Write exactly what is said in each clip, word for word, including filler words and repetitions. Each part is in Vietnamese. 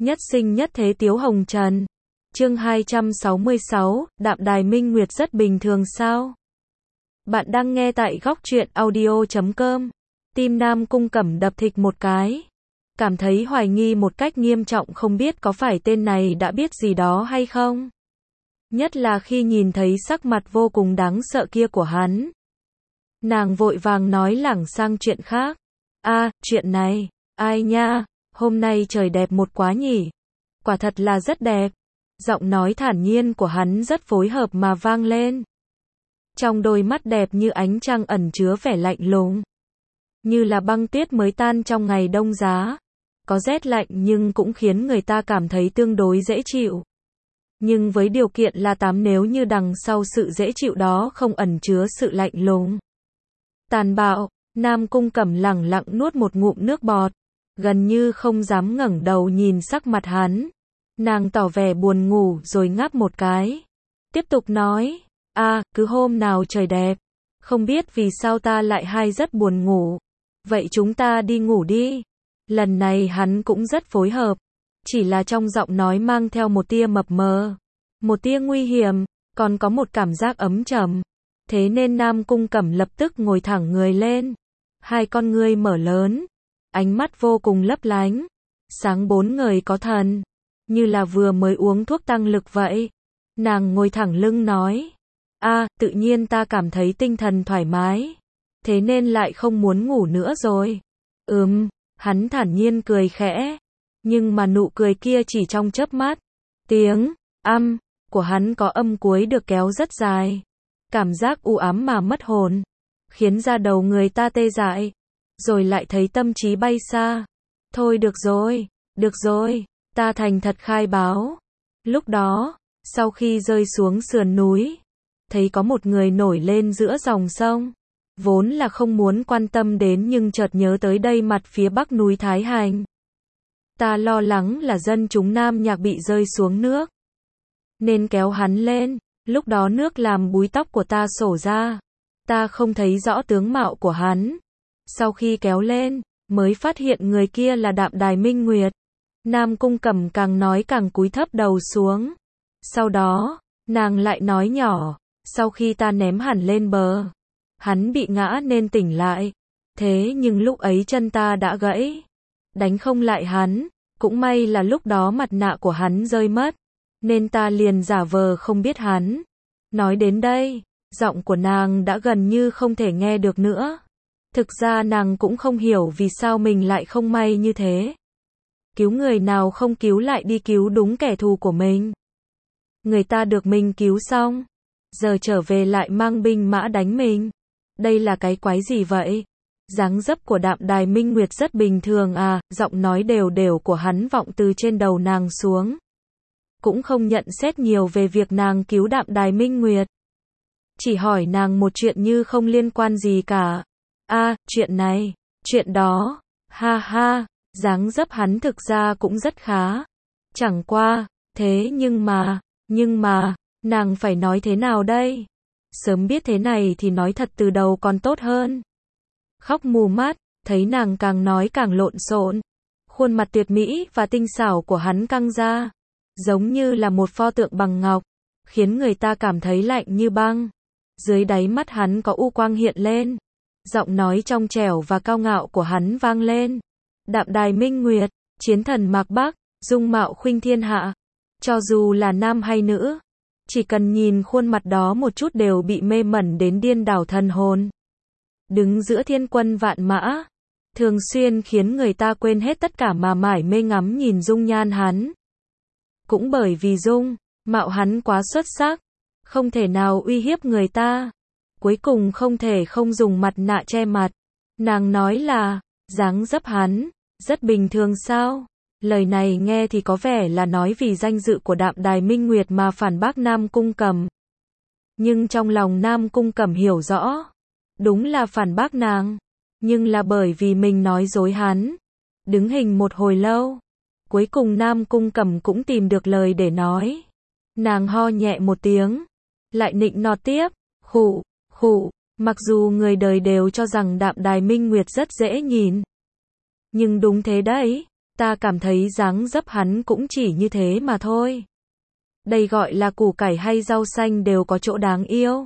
Nhất sinh nhất thế Tiếu Hồng Trần. Chương hai trăm sáu mươi sáu, Đạm Đài Minh Nguyệt rất bình thường sao? Bạn đang nghe tại góc truyện audio chấm com. Tim Nam Cung Cẩm đập thịch một cái. Cảm thấy hoài nghi một cách nghiêm trọng, không biết có phải tên này đã biết gì đó hay không? Nhất là khi nhìn thấy sắc mặt vô cùng đáng sợ kia của hắn. Nàng vội vàng nói lảng sang chuyện khác. A, chuyện này, ai nha, hôm nay trời đẹp một quá nhỉ. Quả thật là rất đẹp. Giọng nói thản nhiên của hắn rất phối hợp mà vang lên. Trong đôi mắt đẹp như ánh trăng ẩn chứa vẻ lạnh lùng. Như là băng tuyết mới tan trong ngày đông giá. Có rét lạnh nhưng cũng khiến người ta cảm thấy tương đối dễ chịu. Nhưng với điều kiện là tám nếu như đằng sau sự dễ chịu đó không ẩn chứa sự lạnh lùng. Tàn bạo, Nam Cung Cẩm lẳng lặng nuốt một ngụm nước bọt. Gần như không dám ngẩng đầu nhìn sắc mặt hắn. Nàng tỏ vẻ buồn ngủ rồi ngáp một cái. Tiếp tục nói, à, cứ hôm nào trời đẹp. Không biết vì sao ta lại hay rất buồn ngủ. Vậy chúng ta đi ngủ đi. Lần này hắn cũng rất phối hợp. Chỉ là trong giọng nói mang theo một tia mập mờ. Một tia nguy hiểm, còn có một cảm giác ấm trầm. Thế nên Nam Cung Cẩm lập tức ngồi thẳng người lên. Hai con ngươi mở lớn. Ánh mắt vô cùng lấp lánh. Sáng bốn người có thần. Như là vừa mới uống thuốc tăng lực vậy. Nàng ngồi thẳng lưng nói. À, tự nhiên ta cảm thấy tinh thần thoải mái. Thế nên lại không muốn ngủ nữa rồi. Ừm, hắn thản nhiên cười khẽ. Nhưng mà nụ cười kia chỉ trong chớp mắt. Tiếng, âm, của hắn có âm cuối được kéo rất dài. Cảm giác u ám mà mất hồn. Khiến da đầu người ta tê dại. Rồi lại thấy tâm trí bay xa. Thôi được rồi, được rồi. Ta thành thật khai báo. Lúc đó, sau khi rơi xuống sườn núi, thấy có một người nổi lên giữa dòng sông. Vốn là không muốn quan tâm đến nhưng chợt nhớ tới đây mặt phía bắc núi Thái Hành. Ta lo lắng là dân chúng Nam Nhạc bị rơi xuống nước. Nên kéo hắn lên, lúc đó nước làm búi tóc của ta sổ ra. Ta không thấy rõ tướng mạo của hắn. Sau khi kéo lên, mới phát hiện người kia là Đạm Đài Minh Nguyệt. Nam Cung Cẩm càng nói càng cúi thấp đầu xuống. Sau đó, nàng lại nói nhỏ, sau khi ta ném hẳn lên bờ, hắn bị ngã nên tỉnh lại. Thế nhưng lúc ấy chân ta đã gãy. Đánh không lại hắn, cũng may là lúc đó mặt nạ của hắn rơi mất. Nên ta liền giả vờ không biết hắn. Nói đến đây, giọng của nàng đã gần như không thể nghe được nữa. Thực ra nàng cũng không hiểu vì sao mình lại không may như thế. Cứu người nào không cứu lại đi cứu đúng kẻ thù của mình. Người ta được mình cứu xong, giờ trở về lại mang binh mã đánh mình. Đây là cái quái gì vậy? Dáng dấp của Đạm Đài Minh Nguyệt rất bình thường à, giọng nói đều đều của hắn vọng từ trên đầu nàng xuống. Cũng không nhận xét nhiều về việc nàng cứu Đạm Đài Minh Nguyệt. Chỉ hỏi nàng một chuyện như không liên quan gì cả. À, chuyện này, chuyện đó, ha ha. Dáng dấp hắn thực ra cũng rất khá. Chẳng qua, thế nhưng mà, nhưng mà, nàng phải nói thế nào đây? Sớm biết thế này thì nói thật từ đầu còn tốt hơn. Khóc mù mắt, thấy nàng càng nói càng lộn xộn. Khuôn mặt tuyệt mỹ và tinh xảo của hắn căng ra. Giống như là một pho tượng bằng ngọc. Khiến người ta cảm thấy lạnh như băng. Dưới đáy mắt hắn có u quang hiện lên. Giọng nói trong trẻo và cao ngạo của hắn vang lên. Đạm Đài Minh Nguyệt, chiến thần Mạc Bắc, dung mạo khuynh thiên hạ. Cho dù là nam hay nữ, chỉ cần nhìn khuôn mặt đó một chút đều bị mê mẩn đến điên đảo thần hồn. Đứng giữa thiên quân vạn mã, thường xuyên khiến người ta quên hết tất cả mà mải mê ngắm nhìn dung nhan hắn. Cũng bởi vì dung mạo hắn quá xuất sắc, không thể nào uy hiếp người ta. Cuối cùng không thể không dùng mặt nạ che mặt. Nàng nói là, dáng dấp hắn rất bình thường sao? Lời này nghe thì có vẻ là nói vì danh dự của Đạm Đài Minh Nguyệt mà phản bác Nam Cung Cẩm. Nhưng trong lòng Nam Cung Cẩm hiểu rõ, đúng là phản bác nàng, nhưng là bởi vì mình nói dối hắn. Đứng hình một hồi lâu, cuối cùng Nam Cung Cẩm cũng tìm được lời để nói. Nàng ho nhẹ một tiếng, lại nịnh nọt tiếp, khụ, khụ, mặc dù người đời đều cho rằng Đạm Đài Minh Nguyệt rất dễ nhìn. Nhưng đúng thế đấy, Ta cảm thấy dáng dấp hắn cũng chỉ như thế mà thôi. Đây gọi là củ cải hay rau xanh đều có chỗ đáng yêu.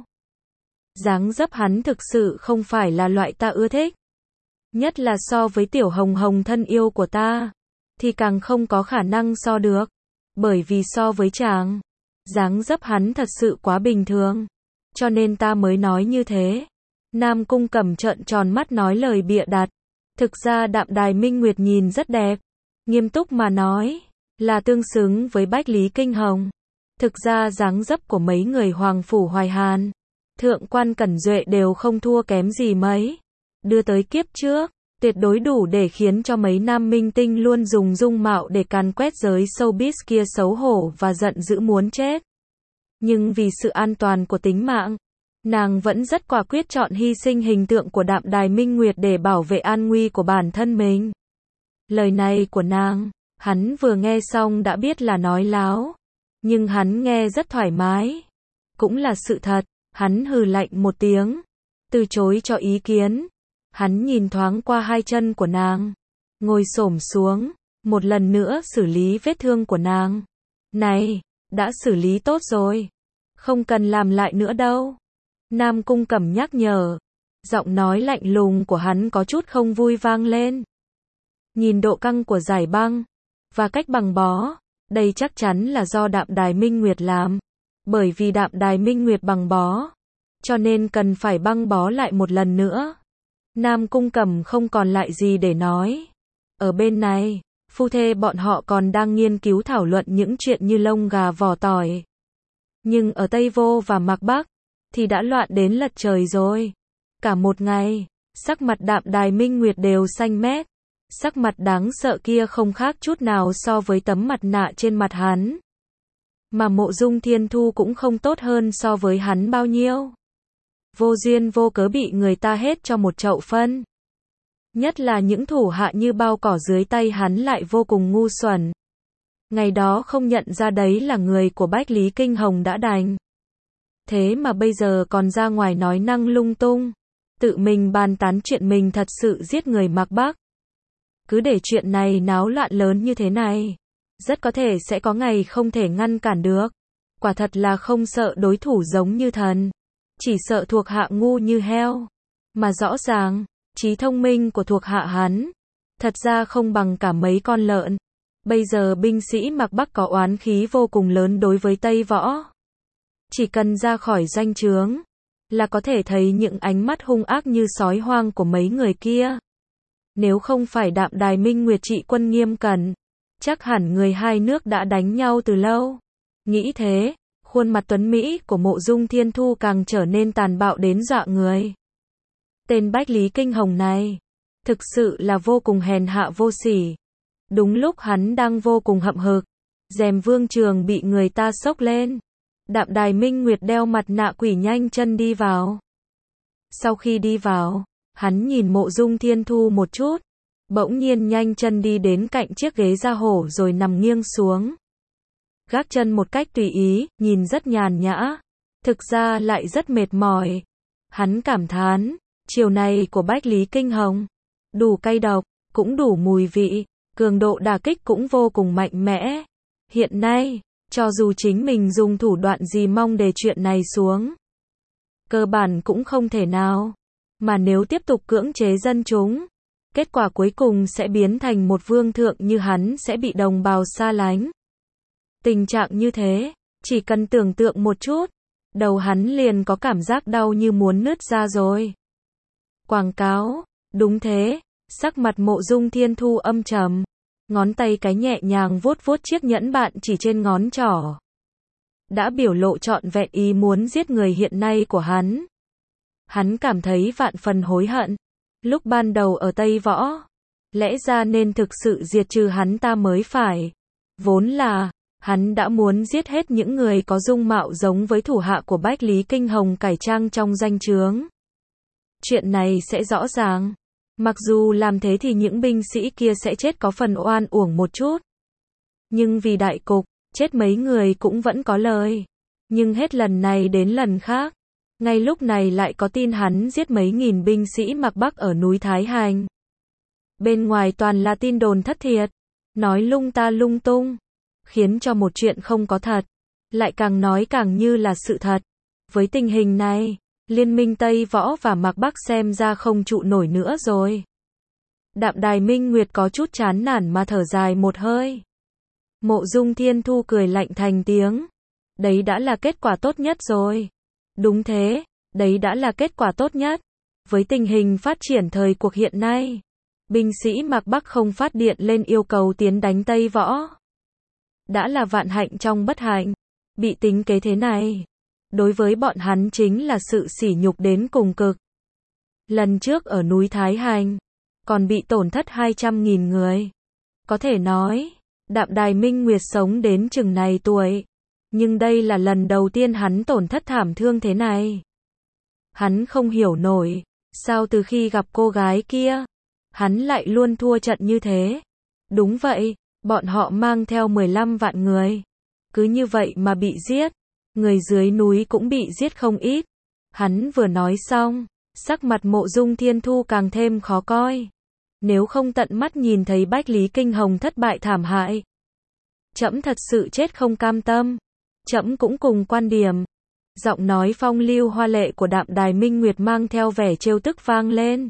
Dáng dấp hắn thực sự không phải là loại ta ưa thích. Nhất là so với Tiểu Hồng Hồng thân yêu của ta, thì càng không có khả năng so được. Bởi vì so với chàng, dáng dấp hắn thật sự quá bình thường. Cho nên ta mới nói như thế. Nam Cung Cẩm trợn tròn mắt nói lời bịa đặt. Thực ra Đạm Đài Minh Nguyệt nhìn rất đẹp. Nghiêm túc mà nói, là tương xứng với Bách Lý Kinh Hồng. Thực ra dáng dấp của mấy người Hoàng Phủ Hoài Hàn, Thượng quan Cẩn Duệ đều không thua kém gì mấy. Đưa tới kiếp trước, tuyệt đối đủ để khiến cho mấy nam minh tinh luôn dùng dung mạo để càn quét giới showbiz kia xấu hổ và giận dữ muốn chết. Nhưng vì sự an toàn của tính mạng, nàng vẫn rất quả quyết chọn hy sinh hình tượng của Đạm Đài Minh Nguyệt để bảo vệ an nguy của bản thân mình. Lời này của nàng, hắn vừa nghe xong đã biết là nói láo. Nhưng hắn nghe rất thoải mái. Cũng là sự thật, hắn hừ lạnh một tiếng. Từ chối cho ý kiến. Hắn nhìn thoáng qua hai chân của nàng. Ngồi xổm xuống, một lần nữa xử lý vết thương của nàng. Này, đã xử lý tốt rồi. Không cần làm lại nữa đâu. Nam Cung Cẩm nhắc nhở. Giọng nói lạnh lùng của hắn có chút không vui vang lên. Nhìn độ căng của giải băng, và cách băng bó, đây chắc chắn là do Đạm Đài Minh Nguyệt làm. Bởi vì Đạm Đài Minh Nguyệt băng bó, cho nên cần phải băng bó lại một lần nữa. Nam Cung Cẩm không còn lại gì để nói. Ở bên này, phu thê bọn họ còn đang nghiên cứu thảo luận những chuyện như lông gà vỏ tỏi. Nhưng ở Tây Vô và Mạc Bắc, thì đã loạn đến lật trời rồi. Cả một ngày, sắc mặt Đạm Đài Minh Nguyệt đều xanh mét. Sắc mặt đáng sợ kia không khác chút nào so với tấm mặt nạ trên mặt hắn. Mà Mộ Dung Thiên Thu cũng không tốt hơn so với hắn bao nhiêu. Vô duyên vô cớ bị người ta hết cho một chậu phân. Nhất là những thủ hạ như bao cỏ dưới tay hắn lại vô cùng ngu xuẩn. Ngày đó không nhận ra đấy là người của Bách Lý Kinh Hồng đã đành. Thế mà bây giờ còn ra ngoài nói năng lung tung. Tự mình bàn tán chuyện mình thật sự giết người Mạc Bắc. Cứ để chuyện này náo loạn lớn như thế này, rất có thể sẽ có ngày không thể ngăn cản được. Quả thật là không sợ đối thủ giống như thần, chỉ sợ thuộc hạ ngu như heo. Mà rõ ràng, trí thông minh của thuộc hạ hắn, thật ra không bằng cả mấy con lợn. Bây giờ binh sĩ Mạc Bắc có oán khí vô cùng lớn đối với Tây Võ. Chỉ cần ra khỏi doanh trướng, là có thể thấy những ánh mắt hung ác như sói hoang của mấy người kia. Nếu không phải Đạm Đài Minh Nguyệt trị quân nghiêm cẩn, chắc hẳn người hai nước đã đánh nhau từ lâu. Nghĩ thế, khuôn mặt tuấn Mỹ của Mộ Dung Thiên Thu càng trở nên tàn bạo đến dọa người. Tên Bách Lý Kinh Hồng này, thực sự là vô cùng hèn hạ vô sỉ. Đúng lúc hắn đang vô cùng hậm hực, rèm vương trường bị người ta xốc lên. Đạm Đài Minh Nguyệt đeo mặt nạ quỷ nhanh chân đi vào. Sau khi đi vào, hắn nhìn Mộ Dung Thiên Thu một chút, bỗng nhiên nhanh chân đi đến cạnh chiếc ghế da hổ rồi nằm nghiêng xuống. Gác chân một cách tùy ý, nhìn rất nhàn nhã, thực ra lại rất mệt mỏi. Hắn cảm thán, chiều này của Bách Lý Kinh Hồng, đủ cay độc, cũng đủ mùi vị, cường độ đả kích cũng vô cùng mạnh mẽ. Hiện nay, cho dù chính mình dùng thủ đoạn gì mong để chuyện này xuống, cơ bản cũng không thể nào. Mà nếu tiếp tục cưỡng chế dân chúng, kết quả cuối cùng sẽ biến thành một vương thượng như hắn sẽ bị đồng bào xa lánh. Tình trạng như thế, chỉ cần tưởng tượng một chút, đầu hắn liền có cảm giác đau như muốn nứt ra rồi. Quảng cáo, đúng thế, sắc mặt Mộ Dung Thiên Thu âm trầm, ngón tay cái nhẹ nhàng vuốt vuốt chiếc nhẫn bạn chỉ trên ngón trỏ. Đã biểu lộ trọn vẹn ý muốn giết người hiện nay của hắn. Hắn cảm thấy vạn phần hối hận. Lúc ban đầu ở Tây Võ, lẽ ra nên thực sự diệt trừ hắn ta mới phải. Vốn là, hắn đã muốn giết hết những người có dung mạo giống với thủ hạ của Bách Lý Kinh Hồng cải trang trong danh chướng. Chuyện này sẽ rõ ràng. Mặc dù làm thế thì những binh sĩ kia sẽ chết có phần oan uổng một chút. Nhưng vì đại cục, chết mấy người cũng vẫn có lời. Nhưng hết lần này đến lần khác, ngay lúc này lại có tin hắn giết mấy nghìn binh sĩ Mạc Bắc ở núi Thái Hành. Bên ngoài toàn là tin đồn thất thiệt. nói lung ta lung tung, khiến cho một chuyện không có thật, lại càng nói càng như là sự thật. Với tình hình này, Liên minh Tây Võ và Mạc Bắc xem ra không trụ nổi nữa rồi. Đạm Đài Minh Nguyệt có chút chán nản mà thở dài một hơi. Mộ Dung Thiên Thu cười lạnh thành tiếng. Đấy đã là kết quả tốt nhất rồi. Đúng thế, đấy đã là kết quả tốt nhất. Với tình hình phát triển thời cuộc hiện nay, binh sĩ Mạc Bắc không phát điện lên yêu cầu tiến đánh Tây Võ. Đã là vạn hạnh trong bất hạnh. Bị tính kế thế này, đối với bọn hắn chính là sự sỉ nhục đến cùng cực. Lần trước ở núi Thái Hành, còn bị tổn thất hai trăm nghìn người. Có thể nói, Đạm Đài Minh Nguyệt sống đến chừng này tuổi, nhưng đây là lần đầu tiên hắn tổn thất thảm thương thế này. Hắn không hiểu nổi, sao từ khi gặp cô gái kia, hắn lại luôn thua trận như thế. Đúng vậy, bọn họ mang theo mười lăm vạn người. Cứ như vậy mà bị giết, người dưới núi cũng bị giết không ít. Hắn vừa nói xong, sắc mặt Mộ Dung Thiên Thu càng thêm khó coi. Nếu không tận mắt nhìn thấy Bách Lý Kinh Hồng thất bại thảm hại, trẫm thật sự chết không cam tâm. Trẫm cũng cùng quan điểm. Giọng nói phong lưu hoa lệ của Đạm Đài Minh Nguyệt mang theo vẻ trêu tức vang lên.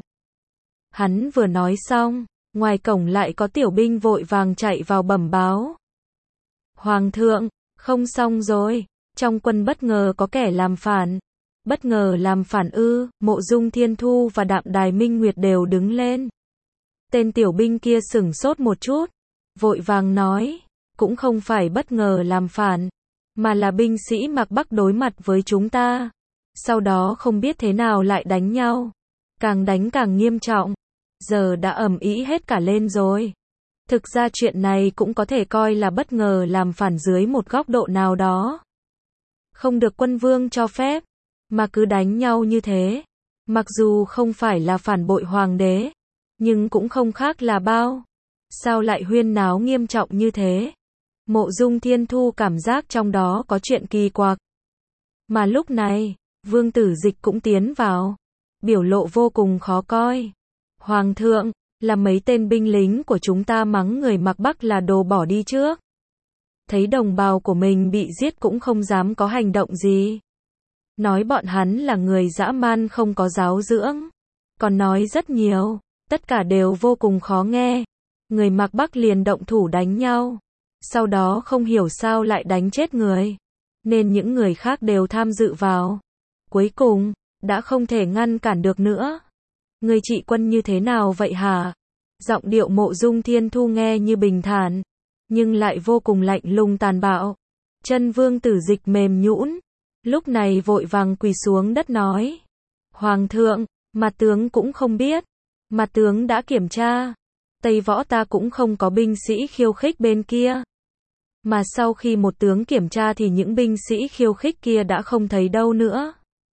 Hắn vừa nói xong, ngoài cổng lại có tiểu binh vội vàng chạy vào bẩm báo. Hoàng thượng, không xong rồi, trong quân bất ngờ có kẻ làm phản. Bất ngờ làm phản ư? Mộ Dung Thiên Thu và Đạm Đài Minh Nguyệt đều đứng lên. Tên tiểu binh kia sửng sốt một chút, vội vàng nói, cũng không phải bất ngờ làm phản, mà là binh sĩ Mạc Bắc đối mặt với chúng ta. Sau đó không biết thế nào lại đánh nhau, càng đánh càng nghiêm trọng, giờ đã ầm ĩ hết cả lên rồi. Thực ra chuyện này cũng có thể coi là bất ngờ làm phản dưới một góc độ nào đó. Không được quân vương cho phép, mà cứ đánh nhau như thế. Mặc dù không phải là phản bội hoàng đế, nhưng cũng không khác là bao. Sao lại huyên náo nghiêm trọng như thế? Mộ Dung Thiên Thu cảm giác trong đó có chuyện kỳ quặc. Mà lúc này, Vương Tử Dịch cũng tiến vào, biểu lộ vô cùng khó coi. Hoàng thượng, là mấy tên binh lính của chúng ta mắng người Mạc Bắc là đồ bỏ đi trước. Thấy đồng bào của mình bị giết cũng không dám có hành động gì. Nói bọn hắn là người dã man không có giáo dưỡng. Còn nói rất nhiều, tất cả đều vô cùng khó nghe. Người Mạc Bắc liền động thủ đánh nhau. Sau đó không hiểu sao lại đánh chết người. Nên những người khác đều tham dự vào. Cuối cùng, đã không thể ngăn cản được nữa. Người trị quân như thế nào vậy hả? Giọng điệu Mộ Dung Thiên Thu nghe như bình thản, nhưng lại vô cùng lạnh lùng tàn bạo. Chân Vương Tử Dịch mềm nhũn, lúc này vội vàng quỳ xuống đất nói. Hoàng thượng, mặt tướng cũng không biết. Mặt tướng đã kiểm tra. Tây Võ ta cũng không có binh sĩ khiêu khích bên kia. Mà sau khi một tướng kiểm tra thì những binh sĩ khiêu khích kia đã không thấy đâu nữa.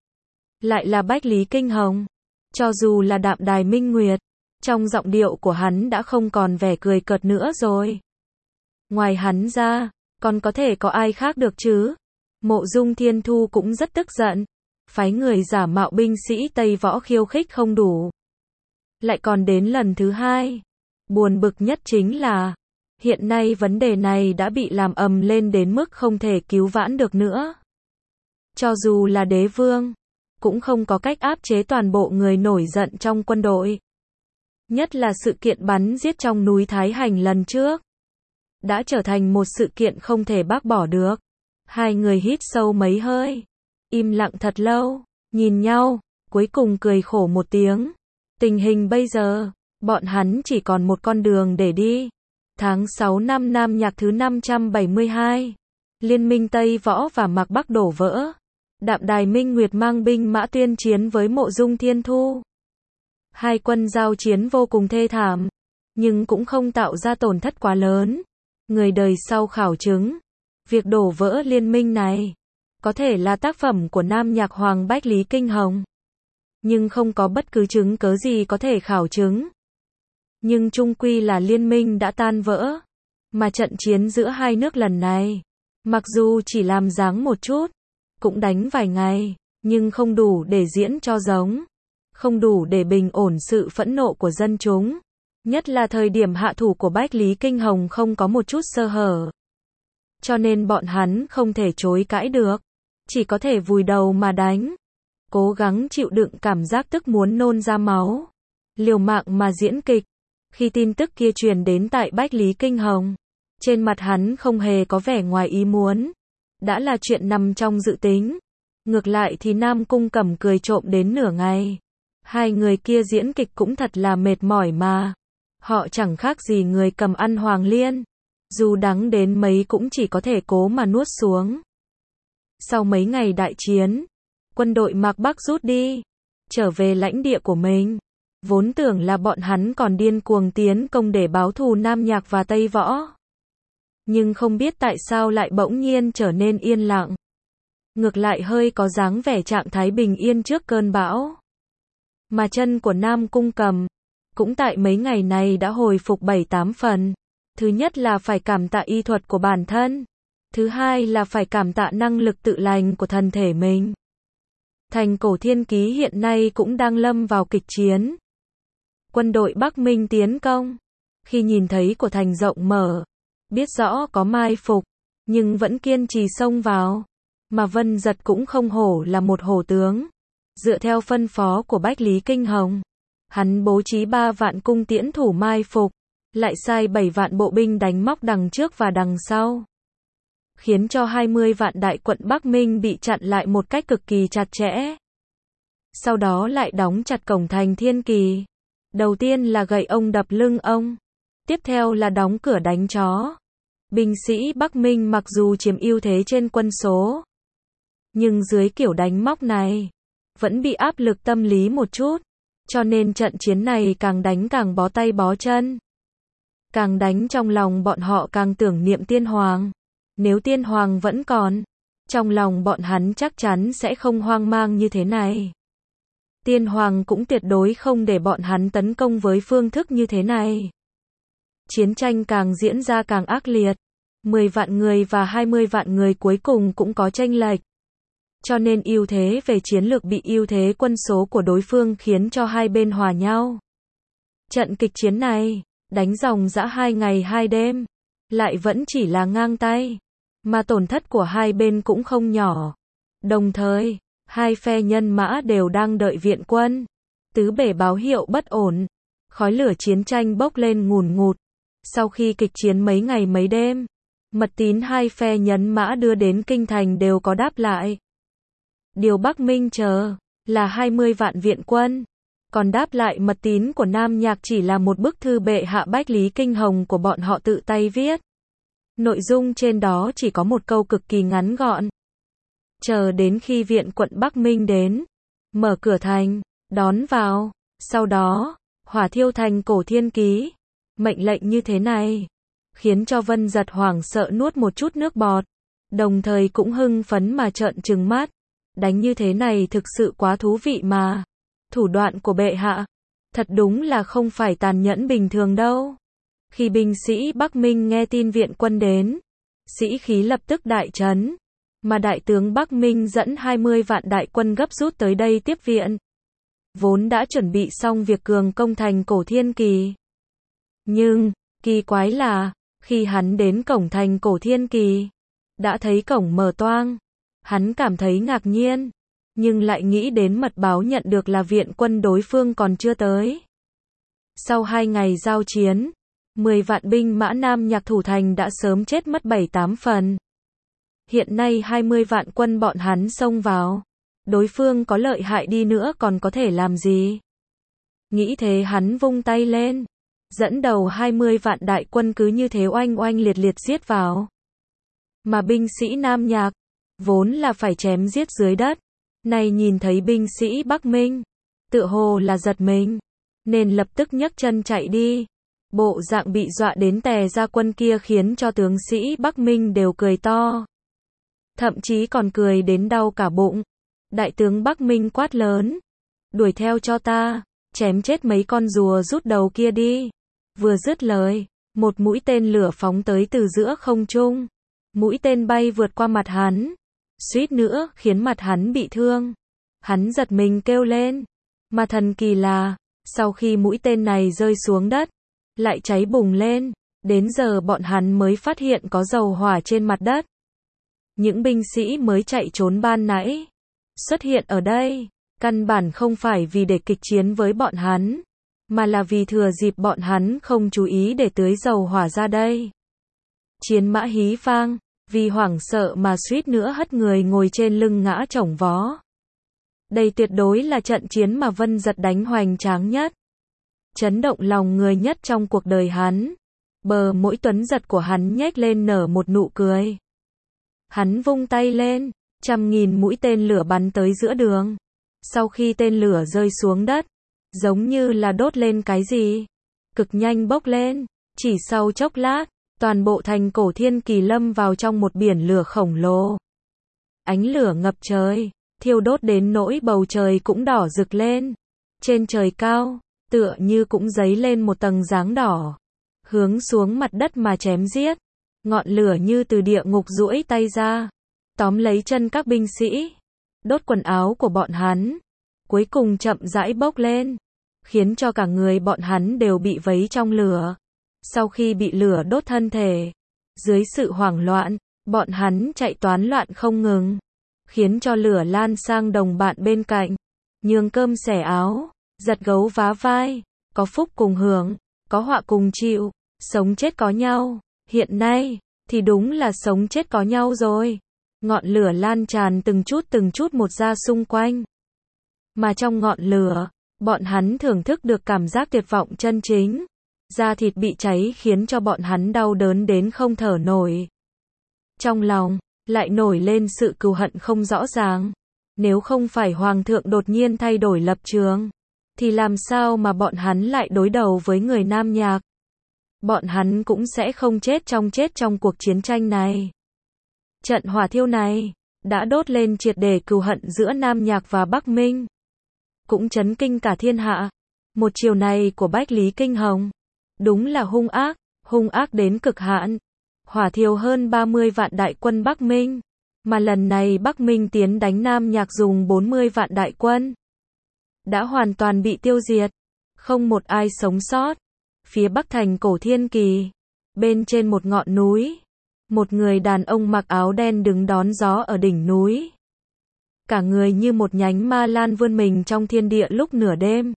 Lại là Bách Lý Kinh Hồng. Cho dù là Đạm Đài Minh Nguyệt, trong giọng điệu của hắn đã không còn vẻ cười cợt nữa rồi. Ngoài hắn ra, còn có thể có ai khác được chứ? Mộ Dung Thiên Thu cũng rất tức giận. Phái người giả mạo binh sĩ Tây Võ khiêu khích không đủ. Lại còn đến lần thứ hai. Buồn bực nhất chính là, hiện nay vấn đề này đã bị làm ầm lên đến mức không thể cứu vãn được nữa. Cho dù là đế vương, cũng không có cách áp chế toàn bộ người nổi giận trong quân đội. Nhất là sự kiện bắn giết trong núi Thái Hành lần trước. Đã trở thành một sự kiện không thể bác bỏ được. Hai người hít sâu mấy hơi. Im lặng thật lâu. Nhìn nhau. Cuối cùng cười khổ một tiếng. Tình hình bây giờ, bọn hắn chỉ còn một con đường để đi. Tháng sáu năm Nam Nhạc thứ năm trăm bảy mươi hai. Liên minh Tây Võ và Mạc Bắc đổ vỡ. Đạm Đài Minh Nguyệt mang binh mã tuyên chiến với Mộ Dung Thiên Thu. Hai quân giao chiến vô cùng thê thảm, nhưng cũng không tạo ra tổn thất quá lớn. Người đời sau khảo chứng, việc đổ vỡ liên minh này, có thể là tác phẩm của Nam Nhạc Hoàng Bách Lý Kinh Hồng. Nhưng không có bất cứ chứng cớ gì có thể khảo chứng. Nhưng chung quy là liên minh đã tan vỡ. Mà trận chiến giữa hai nước lần này, mặc dù chỉ làm dáng một chút, cũng đánh vài ngày, nhưng không đủ để diễn cho giống. Không đủ để bình ổn sự phẫn nộ của dân chúng. Nhất là thời điểm hạ thủ của Bách Lý Kinh Hồng không có một chút sơ hở. Cho nên bọn hắn không thể chối cãi được. Chỉ có thể vùi đầu mà đánh. Cố gắng chịu đựng cảm giác tức muốn nôn ra máu. Liều mạng mà diễn kịch. Khi tin tức kia truyền đến tại Bách Lý Kinh Hồng, trên mặt hắn không hề có vẻ ngoài ý muốn. Đã là chuyện nằm trong dự tính. Ngược lại thì Nam Cung Cẩm cười trộm đến nửa ngày. Hai người kia diễn kịch cũng thật là mệt mỏi mà. Họ chẳng khác gì người cầm ăn hoàng liên. Dù đắng đến mấy cũng chỉ có thể cố mà nuốt xuống. Sau mấy ngày đại chiến, quân đội Mạc Bắc rút đi, trở về lãnh địa của mình. Vốn tưởng là bọn hắn còn điên cuồng tiến công để báo thù Nam Nhạc và Tây Võ. Nhưng không biết tại sao lại bỗng nhiên trở nên yên lặng. Ngược lại hơi có dáng vẻ trạng thái bình yên trước cơn bão. Mà chân của Nam Cung Cẩm cũng tại mấy ngày này đã hồi phục bảy tám phần. Thứ nhất là phải cảm tạ y thuật của bản thân. Thứ hai là phải cảm tạ năng lực tự lành của thân thể mình. Thành Cổ Thiên Ký hiện nay cũng đang lâm vào kịch chiến. Quân đội Bắc Minh tiến công. Khi nhìn thấy của thành rộng mở, biết rõ có mai phục, nhưng vẫn kiên trì xông vào. Mà Vân Giật cũng không hổ là một hổ tướng. Dựa theo phân phó của Bách Lý Kinh Hồng, hắn bố trí ba vạn cung tiễn thủ mai phục, lại sai bảy vạn bộ binh đánh móc đằng trước và đằng sau. Khiến cho hai mươi vạn đại quận Bắc Minh bị chặn lại một cách cực kỳ chặt chẽ. Sau đó lại đóng chặt cổng thành Thiên Kỳ. Đầu tiên là gậy ông đập lưng ông. Tiếp theo là đóng cửa đánh chó. Binh sĩ Bắc Minh mặc dù chiếm ưu thế trên quân số, nhưng dưới kiểu đánh móc này, vẫn bị áp lực tâm lý một chút. Cho nên trận chiến này càng đánh càng bó tay bó chân. Càng đánh trong lòng bọn họ càng tưởng niệm Tiên Hoàng. Nếu Tiên Hoàng vẫn còn, trong lòng bọn hắn chắc chắn sẽ không hoang mang như thế này. Tiên Hoàng cũng tuyệt đối không để bọn hắn tấn công với phương thức như thế này. Chiến tranh càng diễn ra càng ác liệt. mười vạn người và hai mươi vạn người cuối cùng cũng có chênh lệch. Cho nên ưu thế về chiến lược bị ưu thế quân số của đối phương khiến cho hai bên hòa nhau. Trận kịch chiến này, đánh dòng dã hai ngày hai đêm, lại vẫn chỉ là ngang tay, mà tổn thất của hai bên cũng không nhỏ. Đồng thời, hai phe nhân mã đều đang đợi viện quân. Tứ bể báo hiệu bất ổn. Khói lửa chiến tranh bốc lên ngùn ngụt. Sau khi kịch chiến mấy ngày mấy đêm, mật tín hai phe nhân mã đưa đến kinh thành đều có đáp lại. Điều Bắc Minh chờ là hai mươi vạn viện quân. Còn đáp lại mật tín của Nam Nhạc chỉ là một bức thư bệ hạ Bách Lý Kinh Hồng của bọn họ tự tay viết. Nội dung trên đó chỉ có một câu cực kỳ ngắn gọn. Chờ đến khi viện quận Bắc Minh đến, mở cửa thành, đón vào, sau đó, hỏa thiêu thành Cổ Thiên Ký. Mệnh lệnh như thế này, khiến cho Vân Giật hoảng sợ nuốt một chút nước bọt, đồng thời cũng hưng phấn mà trợn trừng mắt. Đánh như thế này thực sự quá thú vị mà. Thủ đoạn của bệ hạ, thật đúng là không phải tàn nhẫn bình thường đâu. Khi binh sĩ Bắc Minh nghe tin viện quân đến, sĩ khí lập tức đại trấn, mà đại tướng Bắc Minh dẫn hai mươi vạn đại quân gấp rút tới đây tiếp viện. Vốn đã chuẩn bị xong việc cường công thành Cổ Thiên Kỳ. Nhưng, kỳ quái là, khi hắn đến cổng thành Cổ Thiên Kỳ, đã thấy cổng mở toang. Hắn cảm thấy ngạc nhiên, nhưng lại nghĩ đến mật báo nhận được là viện quân đối phương còn chưa tới. Sau hai ngày giao chiến, mười vạn binh mã Nam Nhạc thủ thành đã sớm chết mất bảy tám phần. Hiện nay hai mươi vạn quân bọn hắn xông vào. Đối phương có lợi hại đi nữa còn có thể làm gì? Nghĩ thế hắn vung tay lên, dẫn đầu hai mươi vạn đại quân cứ như thế oanh oanh liệt liệt giết vào. Mà binh sĩ Nam Nhạc, vốn là phải chém giết dưới đất, nay nhìn thấy binh sĩ Bắc Minh, tựa hồ là giật mình, nên lập tức nhấc chân chạy đi. Bộ dạng bị dọa đến tè ra quân kia khiến cho tướng sĩ Bắc Minh đều cười to. Thậm chí còn cười đến đau cả bụng. Đại tướng Bắc Minh quát lớn, đuổi theo cho ta, chém chết mấy con rùa rút đầu kia đi. Vừa dứt lời, một mũi tên lửa phóng tới từ giữa không trung. Mũi tên bay vượt qua mặt hắn, suýt nữa khiến mặt hắn bị thương. Hắn giật mình kêu lên, mà thần kỳ là, sau khi mũi tên này rơi xuống đất, lại cháy bùng lên. Đến giờ bọn hắn mới phát hiện có dầu hỏa trên mặt đất. Những binh sĩ mới chạy trốn ban nãy xuất hiện ở đây, căn bản không phải vì để kịch chiến với bọn hắn, mà là vì thừa dịp bọn hắn không chú ý để tưới dầu hỏa ra đây. Chiến mã hí vang, vì hoảng sợ mà suýt nữa hất người ngồi trên lưng ngã chổng vó. Đây tuyệt đối là trận chiến mà Vân Giật đánh hoành tráng nhất, chấn động lòng người nhất trong cuộc đời hắn. Bờ mỗi Tuấn Giật của hắn nhếch lên nở một nụ cười. Hắn vung tay lên, trăm nghìn mũi tên lửa bắn tới giữa đường. Sau khi tên lửa rơi xuống đất, giống như là đốt lên cái gì, cực nhanh bốc lên. Chỉ sau chốc lát, toàn bộ thành Cổ Thiên Kỳ lâm vào trong một biển lửa khổng lồ. Ánh lửa ngập trời, thiêu đốt đến nỗi bầu trời cũng đỏ rực lên. Trên trời cao, tựa như cũng dấy lên một tầng dáng đỏ, hướng xuống mặt đất mà chém giết. Ngọn lửa như từ địa ngục duỗi tay ra, tóm lấy chân các binh sĩ, đốt quần áo của bọn hắn, cuối cùng chậm rãi bốc lên, khiến cho cả người bọn hắn đều bị vấy trong lửa. Sau khi bị lửa đốt thân thể, dưới sự hoảng loạn, bọn hắn chạy toán loạn không ngừng, khiến cho lửa lan sang đồng bạn bên cạnh, nhường cơm xẻ áo, giật gấu vá vai, có phúc cùng hưởng, có họa cùng chịu, sống chết có nhau. Hiện nay, thì đúng là sống chết có nhau rồi. Ngọn lửa lan tràn từng chút từng chút một ra xung quanh. Mà trong ngọn lửa, bọn hắn thưởng thức được cảm giác tuyệt vọng chân chính. Da thịt bị cháy khiến cho bọn hắn đau đớn đến không thở nổi. Trong lòng, lại nổi lên sự cừu hận không rõ ràng. Nếu không phải Hoàng thượng đột nhiên thay đổi lập trường, thì làm sao mà bọn hắn lại đối đầu với người Nam Nhạc? Bọn hắn cũng sẽ không chết trong chết trong cuộc chiến tranh này. Trận hỏa thiêu này đã đốt lên triệt để cừu hận giữa Nam Nhạc và Bắc Minh, cũng chấn kinh cả thiên hạ. Một chiều này của Bách Lý Kinh Hồng đúng là hung ác, hung ác đến cực hạn. Hỏa thiêu hơn ba mươi vạn đại quân Bắc Minh, mà lần này Bắc Minh tiến đánh Nam Nhạc dùng bốn mươi vạn đại quân, đã hoàn toàn bị tiêu diệt, không một ai sống sót. Phía bắc thành Cổ Thiên Kỳ, bên trên một ngọn núi, một người đàn ông mặc áo đen đứng đón gió ở đỉnh núi. Cả người như một nhánh ma lan vươn mình trong thiên địa lúc nửa đêm.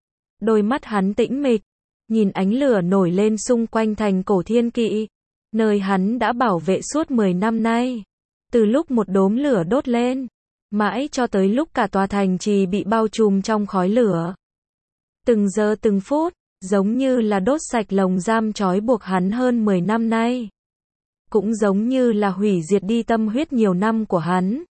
Đôi mắt hắn tĩnh mịch, nhìn ánh lửa nổi lên xung quanh thành Cổ Thiên Kỵ, nơi hắn đã bảo vệ suốt mười năm nay. Từ lúc một đốm lửa đốt lên, mãi cho tới lúc cả tòa thành trì bị bao trùm trong khói lửa. Từng giờ từng phút, giống như là đốt sạch lồng giam trói buộc hắn hơn mười năm nay. Cũng giống như là hủy diệt đi tâm huyết nhiều năm của hắn.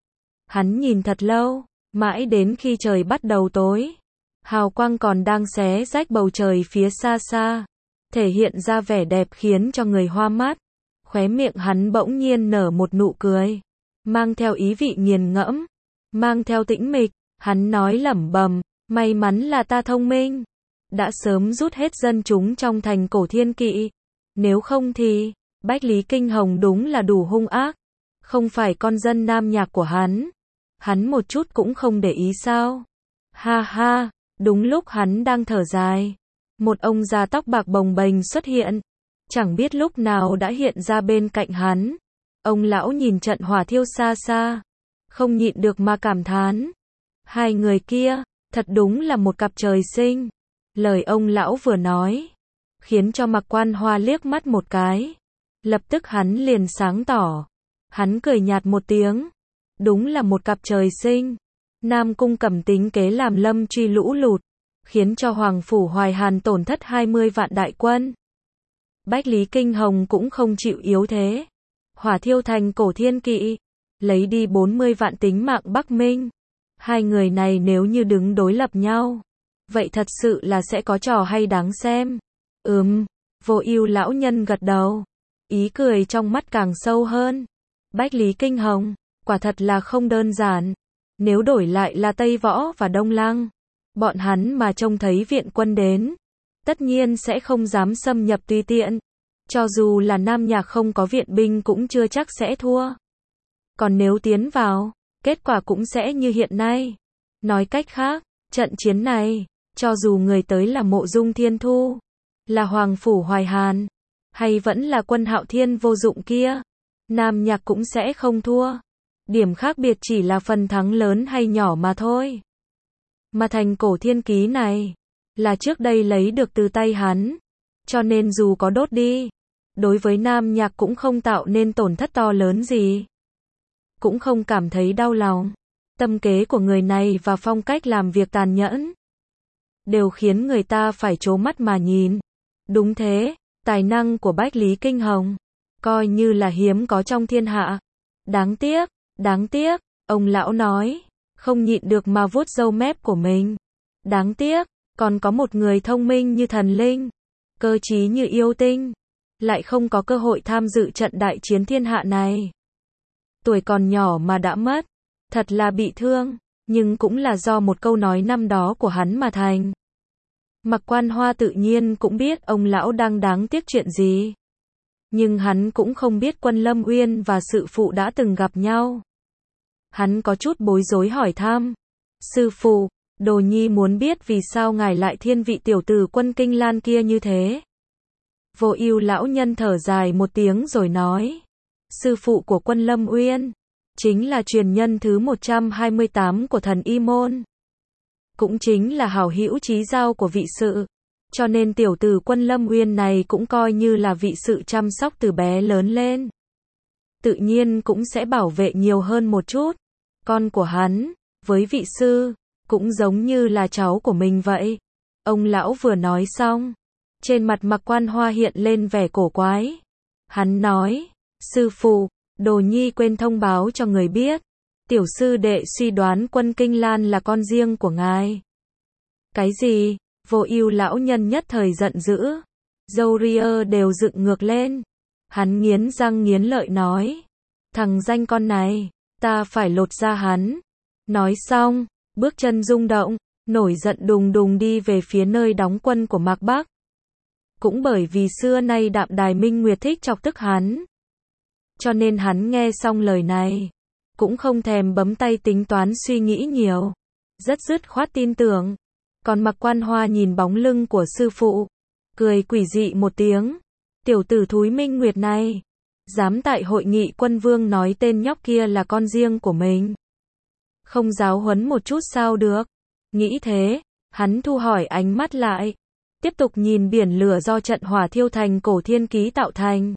Hắn nhìn thật lâu, mãi đến khi trời bắt đầu tối. Hào quang còn đang xé rách bầu trời phía xa xa, thể hiện ra vẻ đẹp khiến cho người hoa mắt. Khóe miệng hắn bỗng nhiên nở một nụ cười, mang theo ý vị nghiền ngẫm, mang theo tĩnh mịch. Hắn nói lẩm bẩm, may mắn là ta thông minh, đã sớm rút hết dân chúng trong thành Cổ Thiên Kỵ. Nếu không thì, Bách Lý Kinh Hồng đúng là đủ hung ác. Không phải con dân Nam Nhạc của hắn, hắn một chút cũng không để ý sao? Ha ha, đúng lúc hắn đang thở dài, một ông già tóc bạc bồng bềnh xuất hiện, chẳng biết lúc nào đã hiện ra bên cạnh hắn. Ông lão nhìn trận hỏa thiêu xa xa, không nhịn được mà cảm thán. Hai người kia, thật đúng là một cặp trời sinh. Lời ông lão vừa nói, khiến cho Mạc Quan Hoa liếc mắt một cái. Lập tức hắn liền sáng tỏ. Hắn cười nhạt một tiếng. Đúng là một cặp trời sinh. Nam Cung Cẩm tính kế làm Lâm Truy lũ lụt, khiến cho Hoàng Phủ Hoài Hàn tổn thất hai mươi vạn đại quân. Bách Lý Kinh Hồng cũng không chịu yếu thế. Hỏa thiêu thành Cổ Thiên Kỵ, lấy đi bốn mươi vạn tính mạng Bắc Minh. Hai người này nếu như đứng đối lập nhau, vậy thật sự là sẽ có trò hay đáng xem. Ừm, Vô Ưu lão nhân gật đầu, ý cười trong mắt càng sâu hơn. Bách Lý Kinh Hồng, quả thật là không đơn giản. Nếu đổi lại là Tây Võ và Đông Lăng, bọn hắn mà trông thấy viện quân đến, tất nhiên sẽ không dám xâm nhập tùy tiện. Cho dù là Nam Nhạc không có viện binh cũng chưa chắc sẽ thua. Còn nếu tiến vào, kết quả cũng sẽ như hiện nay. Nói cách khác, trận chiến này, cho dù người tới là Mộ Dung Thiên Thu, Là Hoàng Phủ Hoài Hàn? Hay vẫn là Quân Hạo Thiên vô dụng kia? Nam Nhạc cũng sẽ không thua. Điểm khác biệt chỉ là phần thắng lớn hay nhỏ mà thôi. Mà thành cổ thiên ký này, là trước đây lấy được từ tay hắn. Cho nên dù có đốt đi, đối với Nam Nhạc cũng không tạo nên tổn thất to lớn gì. Cũng không cảm thấy đau lòng. Tâm kế của người này và phong cách làm việc tàn nhẫn, đều khiến người ta phải trố mắt mà nhìn. Đúng thế, tài năng của Bách Lý Kinh Hồng, coi như là hiếm có trong thiên hạ. Đáng tiếc, đáng tiếc, ông lão nói, không nhịn được mà vuốt râu mép của mình. Đáng tiếc, còn có một người thông minh như thần linh, cơ trí như yêu tinh, lại không có cơ hội tham dự trận đại chiến thiên hạ này. Tuổi còn nhỏ mà đã mất, thật là bị thương, nhưng cũng là do một câu nói năm đó của hắn mà thành. Mạc Quan Hoa tự nhiên cũng biết ông lão đang đáng tiếc chuyện gì. Nhưng hắn cũng không biết Quân Lâm Uyên và sư phụ đã từng gặp nhau. Hắn có chút bối rối hỏi thăm. Sư phụ, Đồ Nhi muốn biết vì sao ngài lại thiên vị tiểu tử Quân Kinh Lan kia như thế. Vô Ưu lão nhân thở dài một tiếng rồi nói. Sư phụ của Quân Lâm Uyên, chính là truyền nhân thứ một trăm hai mươi tám của thần Y Môn. Cũng chính là hảo hữu chí giao của vị sự. Cho nên tiểu tử Quân Lâm Uyên này cũng coi như là vị sự chăm sóc từ bé lớn lên. Tự nhiên cũng sẽ bảo vệ nhiều hơn một chút. Con của hắn, với vị sư, cũng giống như là cháu của mình vậy. Ông lão vừa nói xong, trên mặt Mạc Quan Hoa hiện lên vẻ cổ quái. Hắn nói, sư phụ, Đồ Nhi quên thông báo cho người biết. Tiểu sư đệ suy đoán Quân Kinh Lan là con riêng của ngài. Cái gì? Vô Ưu lão nhân nhất thời giận dữ. Râu ria đều dựng ngược lên. Hắn nghiến răng nghiến lợi nói. Thằng danh con này, ta phải lột ra hắn. Nói xong, bước chân rung động, nổi giận đùng đùng đi về phía nơi đóng quân của Mạc Bắc. Cũng bởi vì xưa nay Đạm Đài Minh Nguyệt thích chọc tức hắn. Cho nên hắn nghe xong lời này, cũng không thèm bấm tay tính toán suy nghĩ nhiều. Rất dứt khoát tin tưởng. Còn Mạc Quan Hoa nhìn bóng lưng của sư phụ, cười quỷ dị một tiếng. Tiểu tử thúi Minh Nguyệt này, dám tại hội nghị quân vương nói tên nhóc kia là con riêng của mình. Không giáo huấn một chút sao được. Nghĩ thế, hắn thu hỏi ánh mắt lại, tiếp tục nhìn biển lửa do trận hỏa thiêu thành cổ thiên ký tạo thành.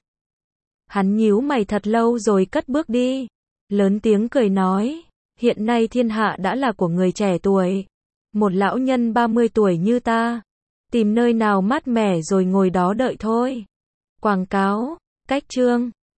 Hắn nhíu mày thật lâu rồi cất bước đi, lớn tiếng cười nói, hiện nay thiên hạ đã là của người trẻ tuổi. Một lão nhân ba mươi tuổi như ta, tìm nơi nào mát mẻ rồi ngồi đó đợi thôi. Quảng cáo, cách chương.